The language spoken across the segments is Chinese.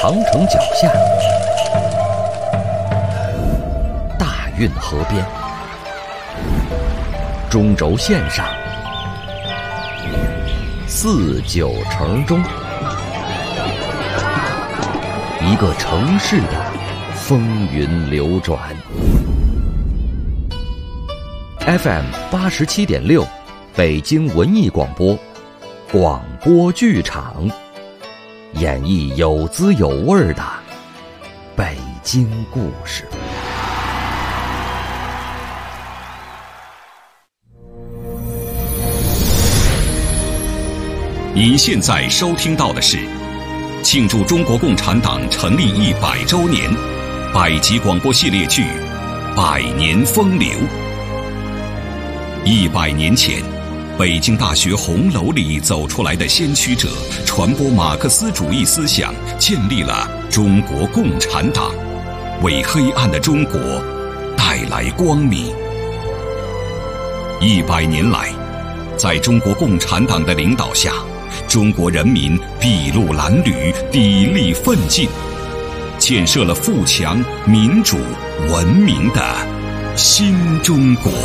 长城脚下，大运河边，中轴线上，四九城中，一个城市的风云流转。FM 87.6，北京文艺广播，广播剧场，演绎有滋有味的北京故事。 您现在收听到的是庆祝中国共产党成立100周年百集广播系列剧《百年风流》。100年前，北京大学红楼里走出来的先驱者，传播马克思主义思想，建立了中国共产党，为黑暗的中国带来光明。100年来，在中国共产党的领导下，中国人民筚路蓝缕，砥砺奋进，建设了富强、民主、文明的新中国。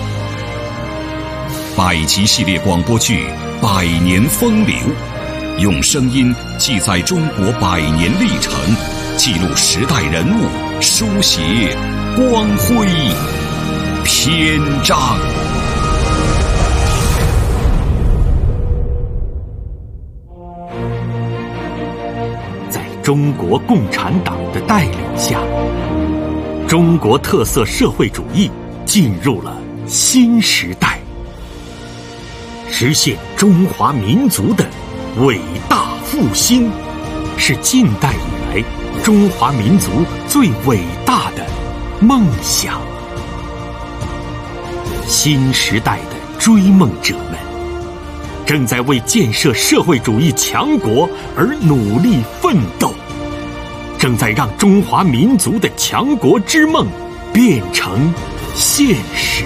百集系列广播剧《百年风流》，用声音记载中国100年历程，记录时代人物，书写光辉篇章。 在中国共产党的带领下，中国特色社会主义进入了新时代，实现中华民族的伟大复兴，是近代以来中华民族最伟大的梦想。新时代的追梦者们正在为建设社会主义强国而努力奋斗，正在让中华民族的强国之梦变成现实。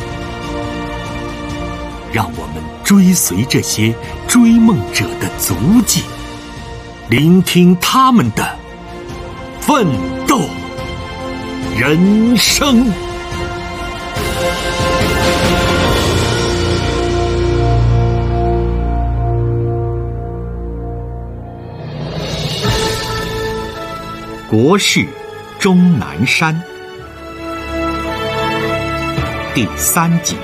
让我们追随这些追梦者的足迹，聆听他们的奋斗人生。国事终南山第3集。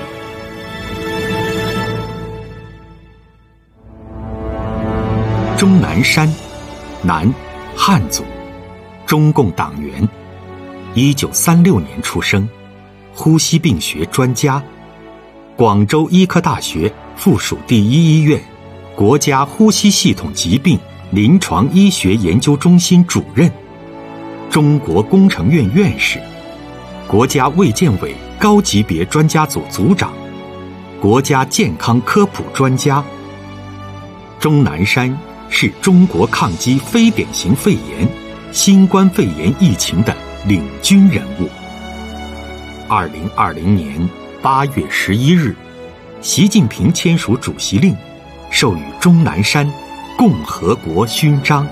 钟南山，男，汉族，中共党员，1936年出生，呼吸病学专家，广州医科大学附属第1医院国家呼吸系统疾病临床医学研究中心主任，中国工程院院士，国家卫健委高级别专家组组长，国家健康科普专家。钟南山是中国抗击非典型肺炎、新冠肺炎疫情的领军人物。2020年8月11日，习近平签署主席令，授予钟南山共和国勋章。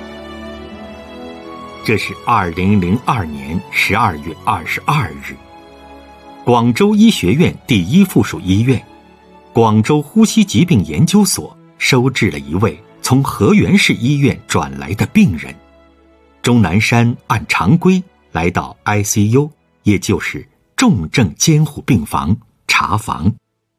这是2002年12月22日，广州医学院第1附属医院广州呼吸疾病研究所收治了一位从河源市医院转来的病人。钟南山按常规来到 ICU， 也就是重症监护病房查房。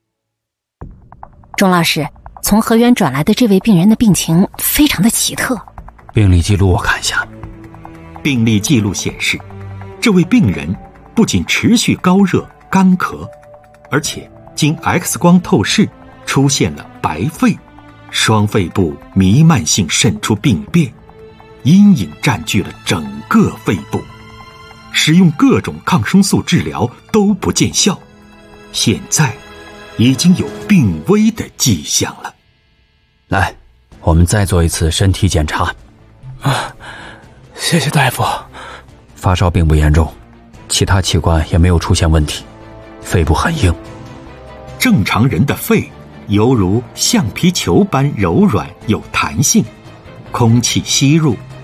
钟老师，从河源转来的这位病人的病情非常的奇特。 病历记录我看一下。 病历记录显示，这位病人不仅持续高热干咳，而且经 X 光透视出现了白肺，双肺部弥漫性渗出病变，阴影占据了整个肺部，使用各种抗生素治疗都不见效，现在已经有病危的迹象了。 来，我们再做一次身体检查。 谢谢大夫。 发烧并不严重，其他器官也没有出现问题，肺部很硬。 正常人的肺犹如橡皮球般柔软有弹性，空气吸入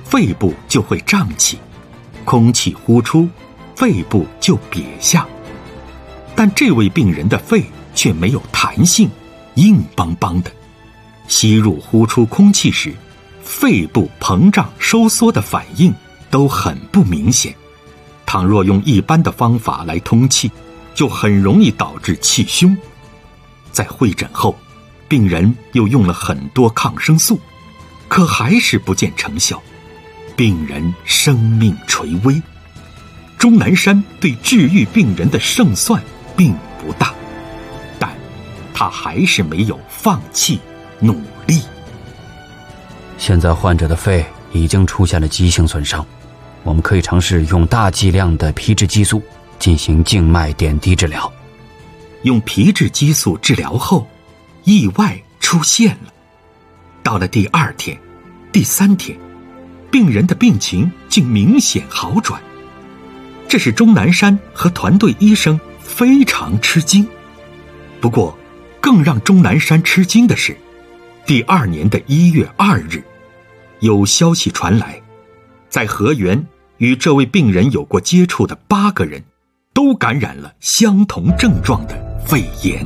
肺部就会胀气，空气呼出，肺部就瘪下。但这位病人的肺却没有弹性，硬邦邦的，吸入呼出空气时，肺部膨胀收缩的反应都很不明显。倘若用一般的方法来通气，就很容易导致气胸。在会诊后，病人又用了很多抗生素，可还是不见成效，病人生命垂危。钟南山对治愈病人的胜算并不大，但他还是没有放弃努力。 现在患者的肺已经出现了急性损伤，我们可以尝试用大剂量的皮质激素进行静脉点滴治疗。 用皮质激素治疗后，意外出现了。到了第2天、第3天，病人的病情竟明显好转，这使钟南山和团队医生非常吃惊。不过，更让钟南山吃惊的是，第2年的1月2日，有消息传来，在河源与这位病人有过接触的8个人，都感染了相同症状的肺炎。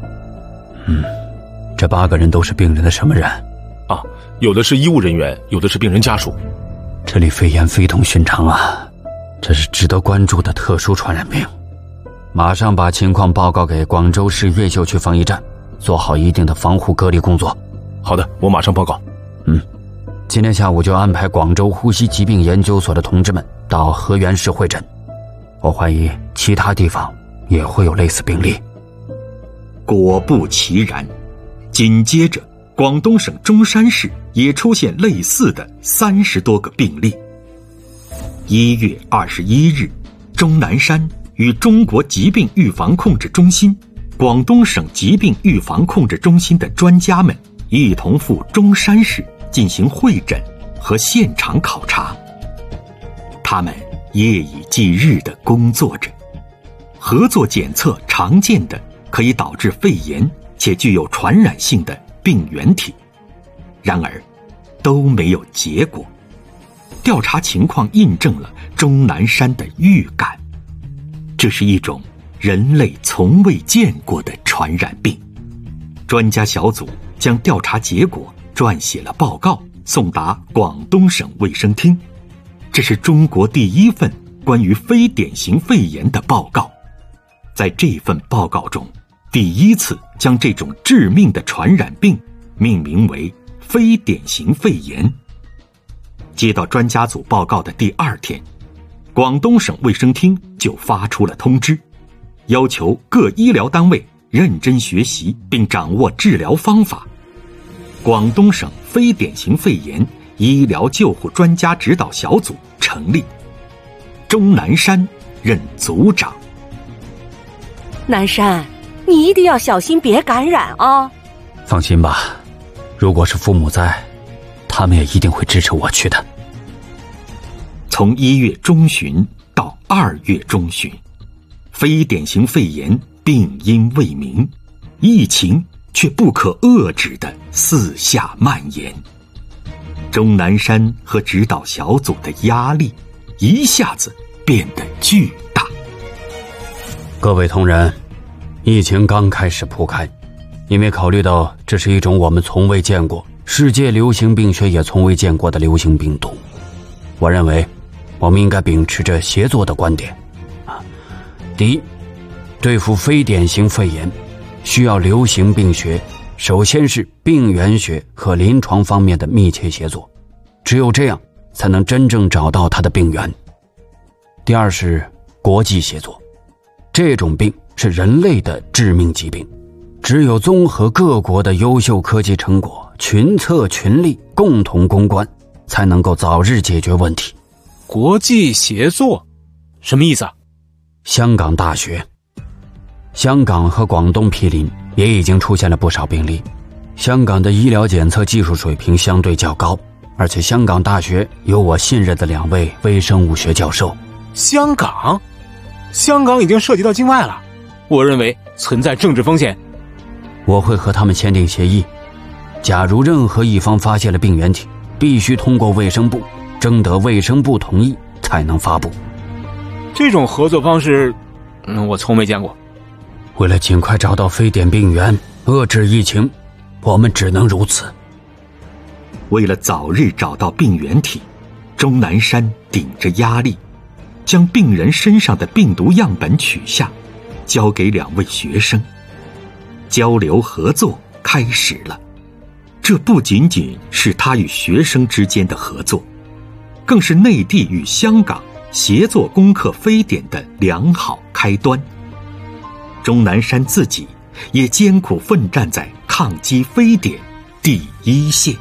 这8个人都是病人的什么人？ 啊，有的是医务人员，有的是病人家属。 这里肺炎非同寻常啊，这是值得关注的特殊传染病。马上把情况报告给广州市越秀区防疫站，做好一定的防护隔离工作。 好的，我马上报告。 今天下午就安排广州呼吸疾病研究所的同志们到河源市会诊，我怀疑其他地方也会有类似病例。 果不其然，紧接着广东省中山市也出现类似的30多个病例。1月21日，钟南山与中国疾病预防控制中心、广东省疾病预防控制中心的专家们一同赴中山市进行会诊和现场考察。他们夜以继日地工作着，合作检测常见的可以导致肺炎且具有传染性的病原体，然而都没有结果。调查情况印证了钟南山的预感，这是一种人类从未见过的传染病。专家小组将调查结果撰写了报告，送达广东省卫生厅。这是中国第1份关于非典型肺炎的报告。在这份报告中，第1次将这种致命的传染病命名为非典型肺炎。接到专家组报告的第2天，广东省卫生厅就发出了通知，要求各医疗单位认真学习并掌握治疗方法。广东省非典型肺炎医疗救护专家指导小组成立，钟南山任组长。 南山，你一定要小心别感染啊！ 放心吧，如果是父母在，他们也一定会支持我去的。 从1月中旬到2月中旬，非典型肺炎病因未明，疫情却不可遏制地四下蔓延。钟南山和指导小组的压力一下子变得巨大。 各位同仁，疫情刚开始铺开，因为考虑到这是一种我们从未见过、世界流行病学也从未见过的流行病毒，我认为我们应该秉持着协作的观点。第一，对付非典型肺炎需要流行病学首先是病原学和临床方面的密切协作，只有这样才能真正找到它的病源。第二是国际协作，这种病是人类的致命疾病，只有综合各国的优秀科技成果，群策群力，共同攻关，才能够早日解决问题。 国际协作什么意思啊？ 香港大学，香港和广东毗邻，也已经出现了不少病例。香港的医疗检测技术水平相对较高，而且香港大学有我信任的2位微生物学教授。 香港已经涉及到境外了，我认为存在政治风险。 我会和他们签订协议，假如任何一方发现了病原体，必须通过卫生部征得卫生部同意才能发布。 这种合作方式，我从没见过。 为了尽快找到非典病源，遏制疫情，我们只能如此。 为了早日找到病原体，钟南山顶着压力，将病人身上的病毒样本取下，交给2位学生。交流合作开始了。这不仅仅是他与学生之间的合作，更是内地与香港协作攻克非典的良好开端。钟南山自己也艰苦奋战在抗击非典第一线。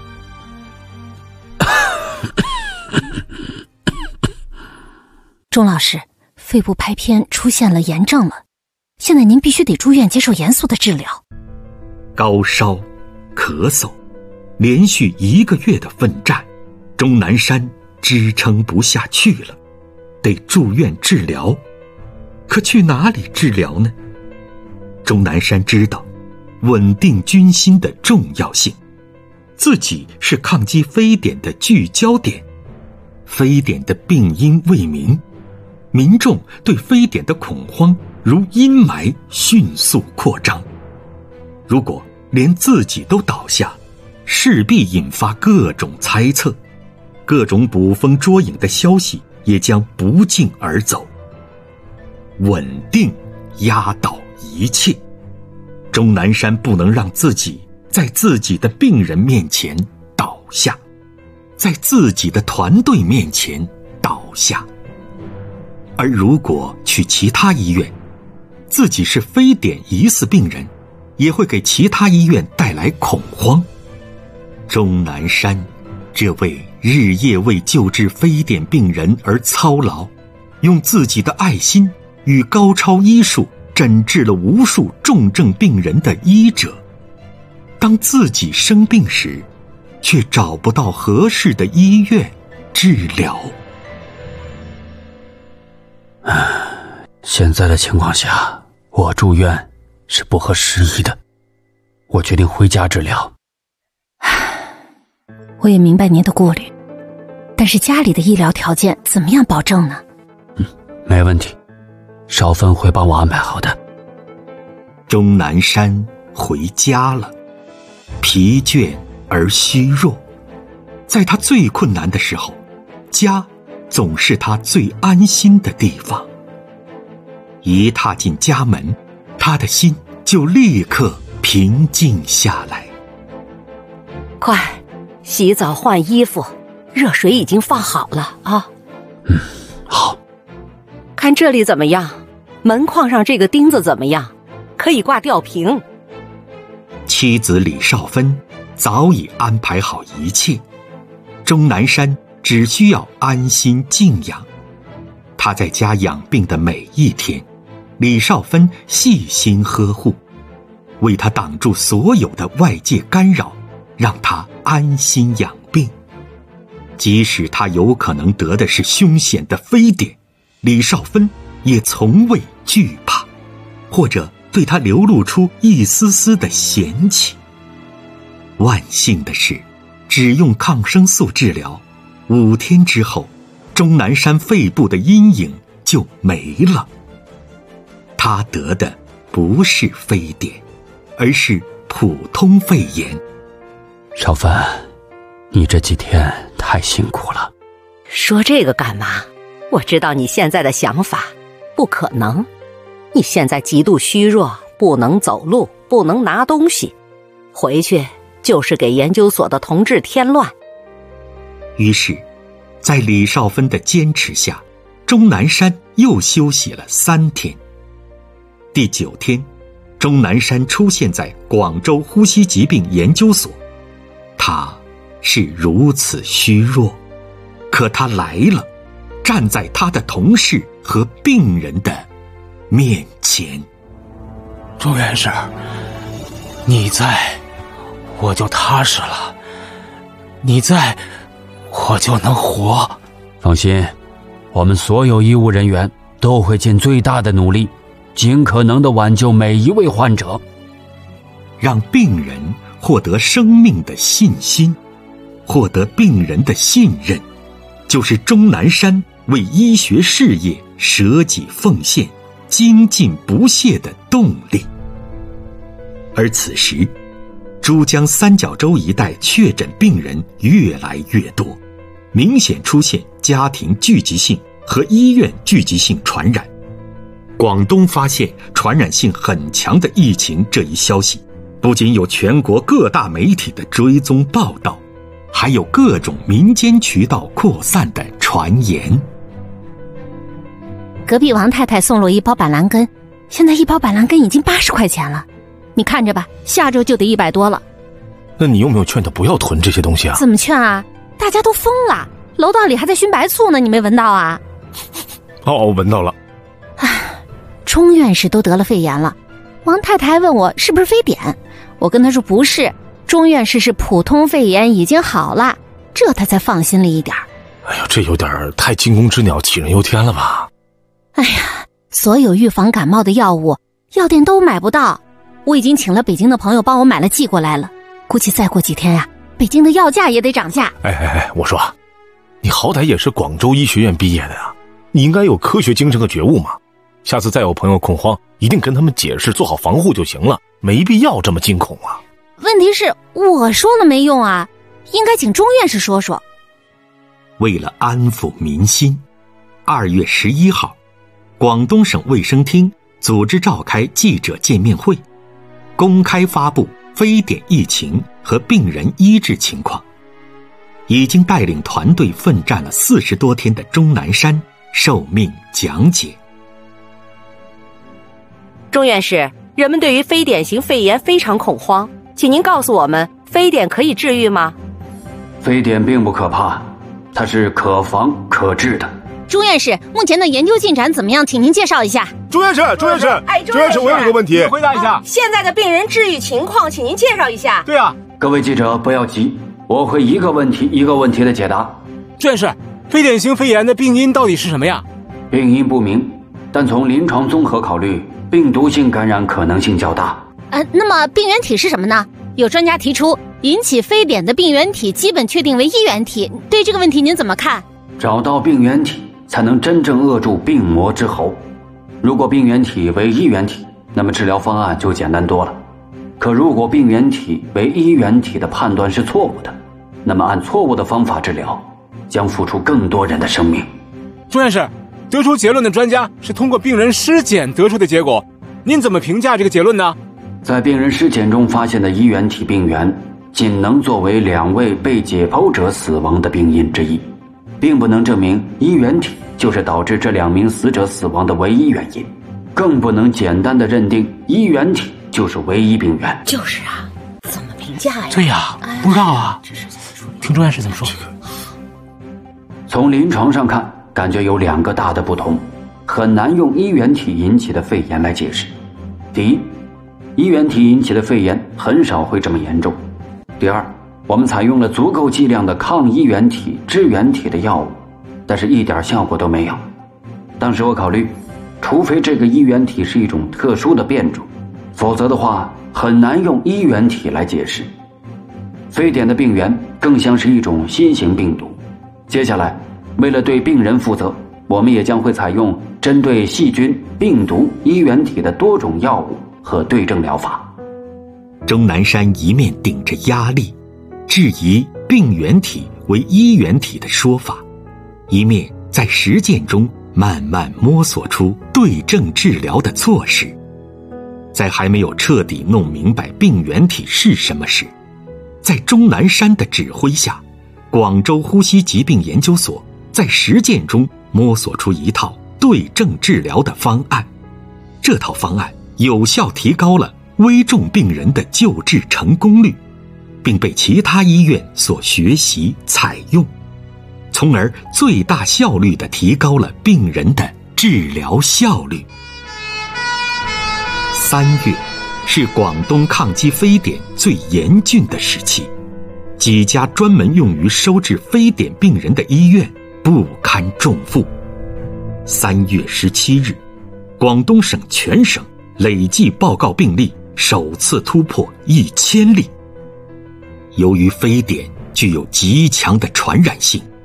钟老师，肺部拍片出现了炎症了，现在您必须得住院接受严肃的治疗。 高烧、咳嗽，连续1个月的奋战，钟南山支撑不下去了，得住院治疗。可去哪里治疗呢？钟南山知道稳定军心的重要性，自己是抗击非典的聚焦点。非典的病因未明，民众对非典的恐慌如阴霾迅速扩张。如果连自己都倒下，势必引发各种猜测，各种捕风捉影的消息也将不胫而走。稳定压倒一切，钟南山不能让自己在自己的病人面前倒下，在自己的团队面前倒下。而如果去其他医院，自己是非典疑似病人，也会给其他医院带来恐慌。钟南山这位日夜为救治非典病人而操劳，用自己的爱心与高超医术诊治了无数重症病人的医者，当自己生病时，却找不到合适的医院治疗。 现在的情况下，我住院是不合时宜的，我决定回家治疗。 我也明白您的顾虑，但是家里的医疗条件怎么样保证呢？ 没问题，少芬会帮我安排好的。 钟南山回家了，疲倦而虚弱。在他最困难的时候，家总是他最安心的地方。一踏进家门，他的心就立刻平静下来。 快，洗澡换衣服，热水已经放好了啊。 好。 看这里怎么样？门框上这个钉子怎么样？可以挂吊瓶。 妻子李少芬早已安排好一切，钟南山只需要安心静养。他在家养病的每一天，李少芬细心呵护，为他挡住所有的外界干扰，让他安心养病。即使他有可能得的是凶险的非典，李少芬也从未惧怕，或者对他流露出一丝丝的嫌弃。万幸的是，只用抗生素治疗，5天之后，钟南山肺部的阴影就没了。他得的不是非典，而是普通肺炎。 少芬，你这几天太辛苦了。 说这个干嘛？我知道你现在的想法，不可能。你现在极度虚弱，不能走路，不能拿东西，回去就是给研究所的同志添乱。 于是，在李少芬的坚持下，钟南山又休息了3天。第9天，钟南山出现在广州呼吸疾病研究所。他是如此虚弱，可他来了，站在他的同事和病人的面前。 钟院士，你在，我就踏实了；你在，我就能活。 放心，我们所有医务人员都会尽最大的努力，尽可能地挽救每一位患者， 让病人获得生命的信心，获得病人的信任， 就是钟南山为医学事业舍己奉献、精进不懈的动力。而此时，珠江三角洲一带确诊病人越来越多，明显出现家庭聚集性和医院聚集性传染。广东发现传染性很强的疫情这一消息，不仅有全国各大媒体的追踪报道，还有各种民间渠道扩散的传言。 隔壁王太太送了我一包板蓝根，现在一包板蓝根已经80块钱了，你看着吧，下周就得100多了。 那你有没有劝他不要囤这些东西啊？ 怎么劝啊？大家都疯了，楼道里还在熏白醋呢，你没闻到啊？ 哦，我闻到了。 钟院士都得了肺炎了，王太太还问我是不是非典，我跟她说不是，钟院士是普通肺炎已经好了，这她才放心了一点。 哎呦，这有点太惊弓之鸟杞人忧天了吧？ 哎呀，所有预防感冒的药物药店都买不到，我已经请了北京的朋友帮我买了寄过来了，估计再过几天呀，北京的药价也得涨价。 哎，我说，你好歹也是广州医学院毕业的呀，你应该有科学精神和觉悟嘛。下次再有朋友恐慌，一定跟他们解释，做好防护就行了，没必要这么惊恐啊。 问题是我说了没用啊，应该请钟院士说说。 为了安抚民心，2月11号，广东省卫生厅组织召开记者见面会，公开发布非典疫情和病人医治情况。已经带领团队奋战了40多天的钟南山受命讲解。 钟院士，人们对于非典型肺炎非常恐慌，请您告诉我们，非典可以治愈吗？ 非典并不可怕，它是可防可治的。 钟院士，目前的研究进展怎么样？请您介绍一下。 钟院士，钟院士，钟院士，我有一个问题， 回答一下。 现在的病人治愈情况，请您介绍一下。 对啊， 各位记者不要急，我会一个问题一个问题的解答。 钟院士，非典型肺炎的病因到底是什么呀？ 病因不明，但从临床综合考虑，病毒性感染可能性较大。 那么病原体是什么呢？有专家提出，引起非典的病原体基本确定为衣原体，对这个问题您怎么看？ 找到病原体才能真正扼住病魔之喉。如果病原体为衣原体，那么治疗方案就简单多了。可如果病原体为衣原体的判断是错误的，那么按错误的方法治疗，将付出更多人的生命。 钟院士，得出结论的专家是通过病人尸检得出的结果，您怎么评价这个结论呢？ 在病人尸检中发现的衣原体病原，仅能作为2位被解剖者死亡的病因之一，并不能证明衣原体就是导致这2名死者死亡的唯一原因，更不能简单的认定衣原体就是唯一病源。 就是啊，怎么评价呀？ 对呀，不知道啊，听钟院士怎么说。 从临床上看，感觉有2个大的不同，很难用衣原体引起的肺炎来解释。第一，衣原体引起的肺炎很少会这么严重。第二，我们采用了足够剂量的抗衣原体、支原体的药物，但是一点效果都没有。当时我考虑，除非这个衣原体是一种特殊的变种，否则的话很难用衣原体来解释。非典的病原更像是一种新型病毒。接下来，为了对病人负责，我们也将会采用针对细菌、病毒、衣原体的多种药物和对症疗法。 钟南山一面顶着压力质疑病原体为衣原体的说法，一面在实践中慢慢摸索出对症治疗的措施。在还没有彻底弄明白病原体是什么时，在钟南山的指挥下，广州呼吸疾病研究所在实践中摸索出一套对症治疗的方案。这套方案有效提高了危重病人的救治成功率，并被其他医院所学习采用，从而最大效率地提高了病人的治疗效率。3月是广东抗击非典最严峻的时期，几家专门用于收治非典病人的医院不堪重负。3月17日，广东省全省累计报告病例首次突破1000例。由于非典具有极强的传染性，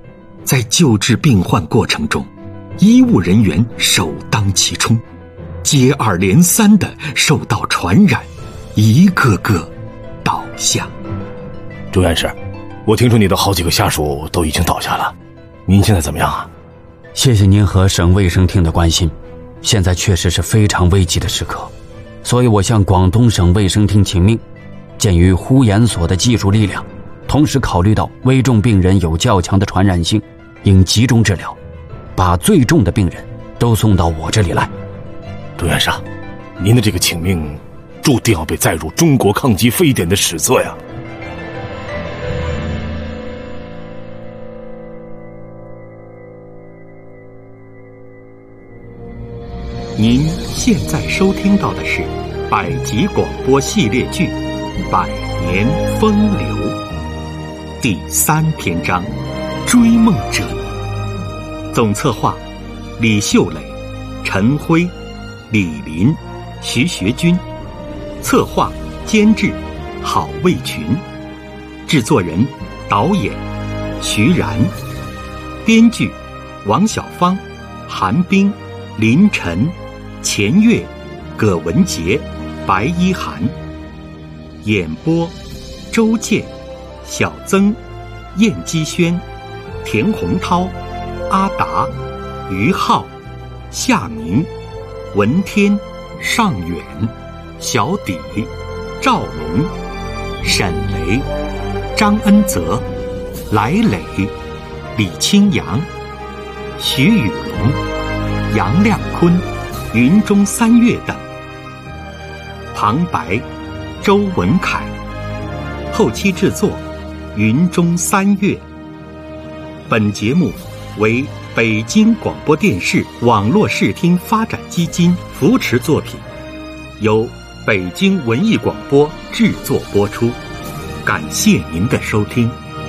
在救治病患过程中，医务人员首当其冲，接二连三地受到传染，一个个倒下。 周院士，我听说你的好几个下属都已经倒下了，您现在怎么样啊？ 谢谢您和省卫生厅的关心，现在确实是非常危急的时刻，所以我向广东省卫生厅请命，鉴于呼研所的技术力量，同时考虑到危重病人有较强的传染性，应集中治疗，把最重的病人都送到我这里来。 周院士，您的这个请命注定要被载入中国抗击非典的史册呀。 您现在收听到的是百集广播系列剧《百年风流》第3篇章《追梦者》，总策划李秀磊、陈辉、李林、徐学军，策划监制郝卫群，制作人导演徐然，编剧王小芳、韩冰、林晨、钱月、葛文杰、白一涵，演播周健、小曾、燕基轩、田洪涛、阿达、于浩、夏明、文天、尚远、小底、赵龙、沈雷、张恩泽、来磊、李清扬、徐宇龙、杨亮坤、云中三月等。旁白周文凯，后期制作云中三月。本节目为北京广播电视网络视听发展基金扶持作品，由北京文艺广播制作播出。感谢您的收听。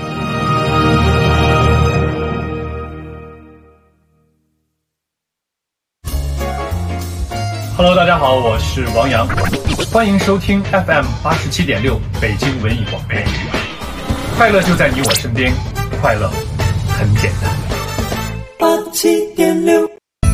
Hello， 大家好，我是王阳，欢迎收听 FM 87.6北京文艺广播。快乐就在你我身边，快乐很简单。87.6。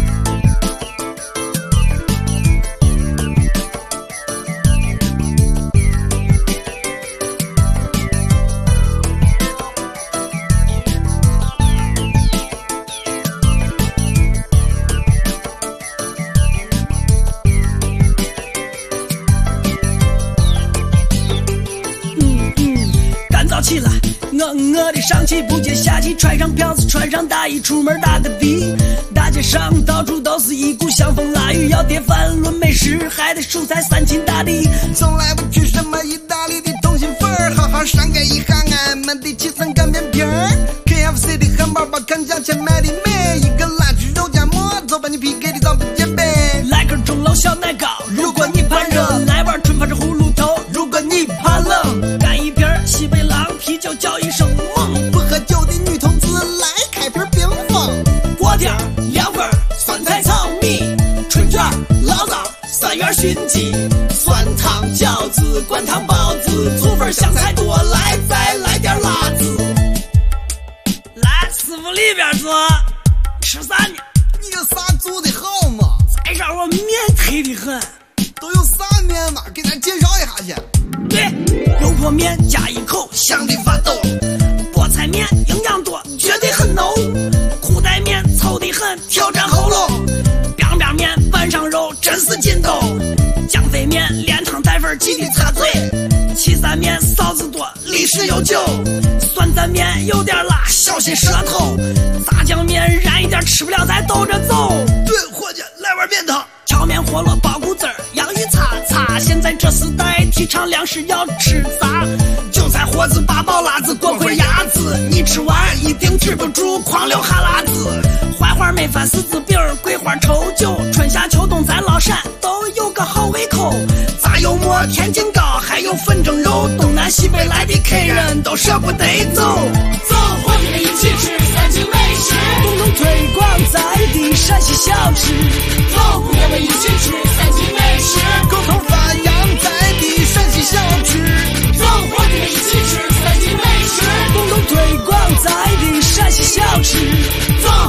起来，我的上气不接下气，穿上票子，穿上大衣，出门打个的。大街上到处都是一股香风腊雨，要碟饭论美食，还得蔬菜三秦大地。 从来不去什么意大利的通心粉儿，好好上盖一下俺们的7层干面皮儿。KFC 的汉堡包看价钱买的美，一个辣猪肉夹馍，走吧你 PK 的早不减肥。 来根钟楼小奶糕，如果你怕热，来碗春发着葫芦头，如果你怕冷，干一瓶西北狼啤酒叫一声猛。 不喝酒的女同志来开瓶冰峰， 锅贴凉粉酸菜炒米，春卷醪糟3元熏鸡，酸汤饺子灌汤包子，醋粉香菜多，来再来点辣子。来师傅里边坐，吃啥呢？ 你有啥做的好吗？ 再让我面忒的很。 都有啥面嘛？给咱介绍一下去。 对，油泼面加一口香的发抖，菠菜面营养多，绝对很浓，裤带面臭得很，挑战喉咙，biang biang面拌上肉真是劲斗，酱飞面连汤带粉记得擦嘴，岐山面臊子多，历史悠久，酸蘸面有点辣，小心舌头，炸酱面燃一点，吃不了再兜着走。 对，伙计，来碗面汤。 荞面饸饹包谷子儿，洋芋擦擦。现在这时代提倡粮食要吃杂，韭菜活子八宝辣子锅盔鸭子，你吃完一定止不住狂流哈喇子。槐花焖饭柿子饼，桂花稠酒，春夏秋冬咱老陕都有个好胃口。炸油馍天津糕，还有粉蒸肉，东南西北来的客人都舍不得走。 走，伙计们一起吃3秦美食， 共同推广在地陕西小吃。 走，姑娘们一起吃3秦美食， 共同发扬在地陕西小吃。 走，伙计们一起吃3秦美食， 共同推广在地陕西小吃。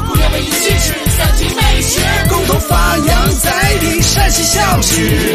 姑娘们一起吃三秦美食， 共同发扬在地陕西小吃。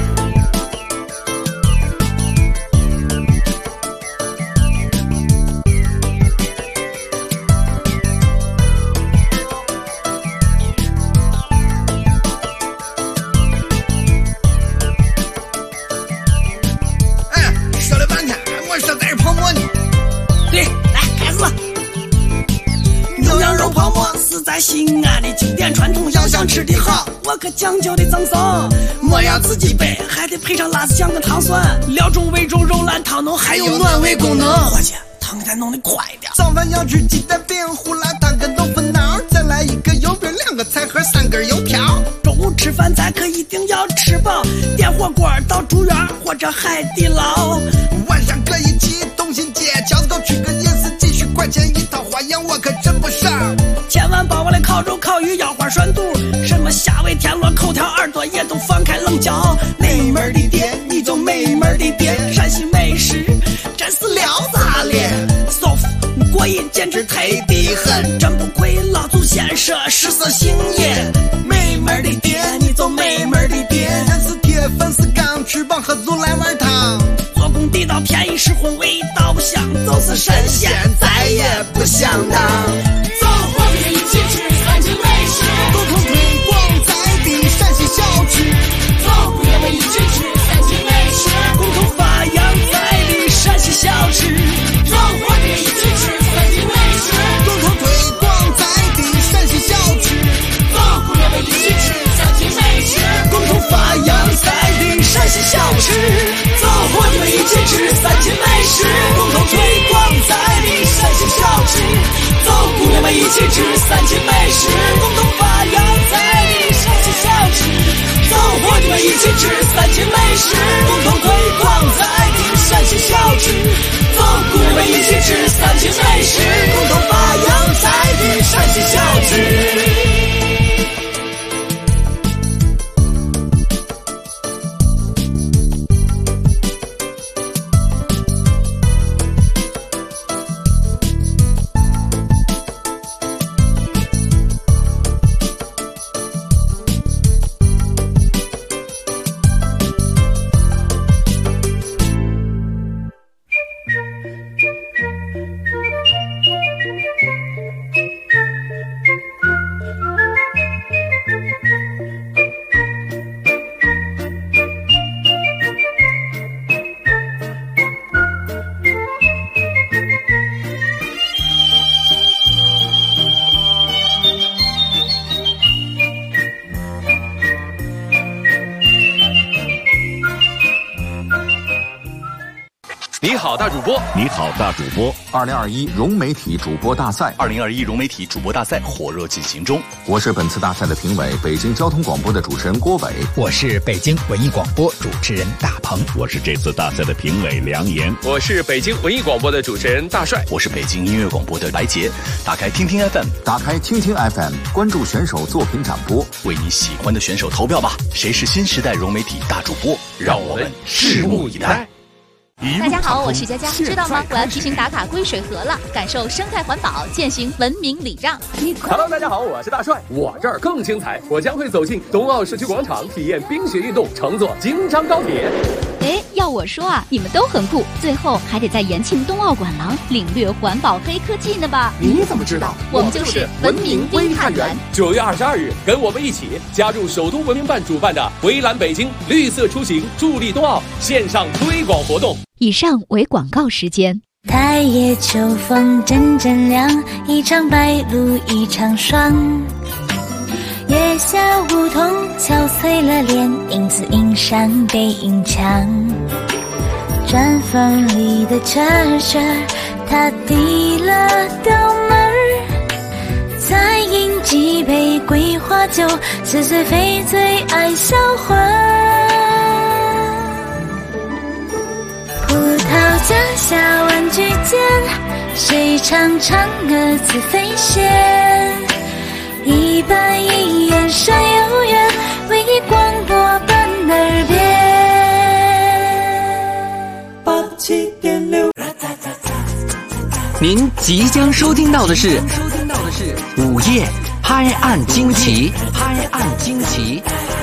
西安的经典传统，要想吃的好，我可讲究的赠送。莫要自己备，还得配上辣子酱跟糖蒜，料中味中肉烂汤浓，还有暖胃功能。伙计，汤给咱弄得快点。 早饭要吃鸡蛋饼、胡辣汤跟豆腐脑，再来一个油饼、2个菜盒、3根油条。 中午吃饭咱可一定要吃饱，点火锅到住院或者海底捞。 晚上可以去东新街，饺子狗吃个夜市，几十块钱一套，花样我可真不少。 千万把我的烤肉、烤鱼、腰花、涮肚，什么虾尾、田螺、口条、耳朵也都放开冷嚼。美门的店，你就美门的店，陕西美食真是撩炸咧，舒服过瘾，简直忒的很，真不愧老祖先说食色性也。美门的店，你就美门的店， 人是铁，粉是钢，吃饱喝足来碗汤。 做工地道，便宜实惠，味道不香，就是神仙再也不想当。 走，伙计们一起吃三秦美食， 共同推广在地陕西小吃。 走，姑娘们一起吃三秦美食， 共同发扬在地陕西小吃。 走，伙计们一起吃三秦美食， 共同推广在地陕西小吃。 走，姑娘们一起吃三秦美食， 共同发扬在地陕西小吃。走，伙计们一起吃三秦美食，共同推广在地陕西小吃。走，姑娘们一起吃三秦美食，共同发扬在地陕西小吃。走，伙计们一起吃三秦美食，共同推广在地陕西小吃。走，姑娘们一起吃三秦美食，共同发扬在地陕西小吃。 你好，大主播！ 你好，大主播！2021融媒体主播大赛 ，2021融媒体主播大赛火热进行中。 我是本次大赛的评委，北京交通广播的主持人郭伟。 我是北京文艺广播主持人大鹏。 我是这次大赛的评委梁岩。 我是北京文艺广播的主持人大帅。 我是北京音乐广播的白杰。打开听听 FM， 打开听听 FM， 关注选手作品展播， 为你喜欢的选手投票吧！谁是新时代融媒体大主播？让我们拭目以待。 大家好，我是佳佳，知道吗？我要提醒打卡归水河了，感受生态环保，践行文明礼让。 Hello， 大家好，我是大帅，我这儿更精彩，我将会走进冬奥社区广场，体验冰雪运动，乘坐京张高铁。 哎，要我说啊，你们都很酷，最后还得在延庆冬奥馆廊领略环保黑科技呢吧？ 你怎么知道？ 我们就是文明微探员。 9月22日，跟我们一起加入首都文明办主办的围栏北京绿色出行助力冬奥线上推广活动。 以上为广告时间。 太夜秋风阵阵凉，一场白露一场霜。月下梧桐敲碎了脸，影子映上背影墙。砖缝里的车车，他递了刀门，再饮几杯桂花酒，似是非最爱销魂。葡萄架下玩具间，谁唱嫦娥自飞仙？一板一眼山有缘，为你广播伴耳边。 87.6。 您即将收听到的是午夜拍案惊奇，拍案惊奇。